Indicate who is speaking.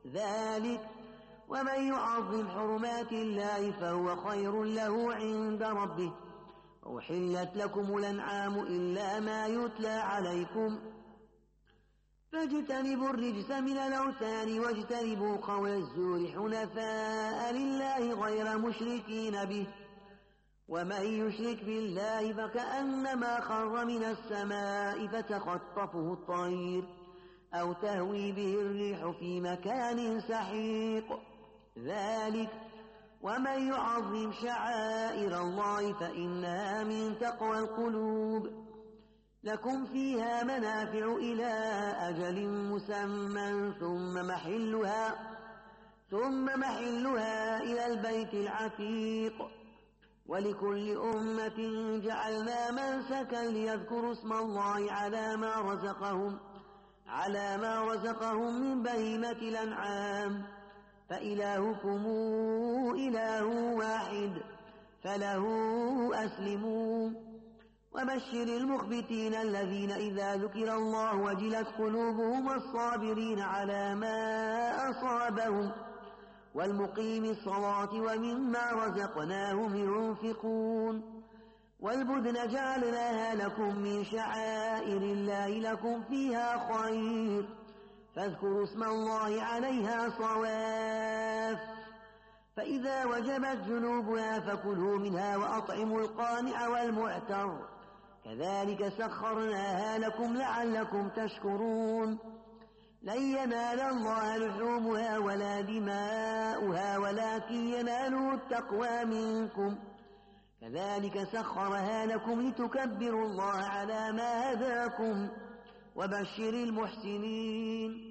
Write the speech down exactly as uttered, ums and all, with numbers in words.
Speaker 1: ذلك ومن يعظم حرمات الله فهو خير له عند ربه. وأحلت لكم الأنعام إلا ما يتلى عليكم فاجتنبوا الرجس من الأوثان واجتنبوا قول الزور حنفاء لله غير مشركين به. ومن يشرك بالله فكأنما خر من السماء فتخطفه الطير أو تهوي به الريح في مكان سحيق. ذلك ومن يعظم شعائر الله فإنها من تقوى القلوب. لكم فيها منافع إلى أجل مسمى ثم محلها ثم محلها إلى البيت العتيق. ولكل أمة جعلنا منسكا ليذكروا اسم الله على ما رزقهم على ما رزقهم من بهيمة الأنعام فإلهكم إله واحد فله أسلموا. وبشر المخبتين الذين إذا ذكر الله وجلت قلوبهم والصابرين على ما أصابهم والمقيم الصلاة ومما رزقناهم ينفقون. والبدن جعلناها لكم من شعائر الله لكم فيها خير فاذكروا اسم الله عليها صواف. فإذا وجبت جنوبها فكلوا منها وأطعموا القانع والمعتر كذلك سخرناها لكم لعلكم تشكرون. لن ينال الله لحومها ولا دماؤها ولكن يناله التقوى منكم كذلك سخرها لكم لتكبروا الله على ما هداكم وبشر المحسنين.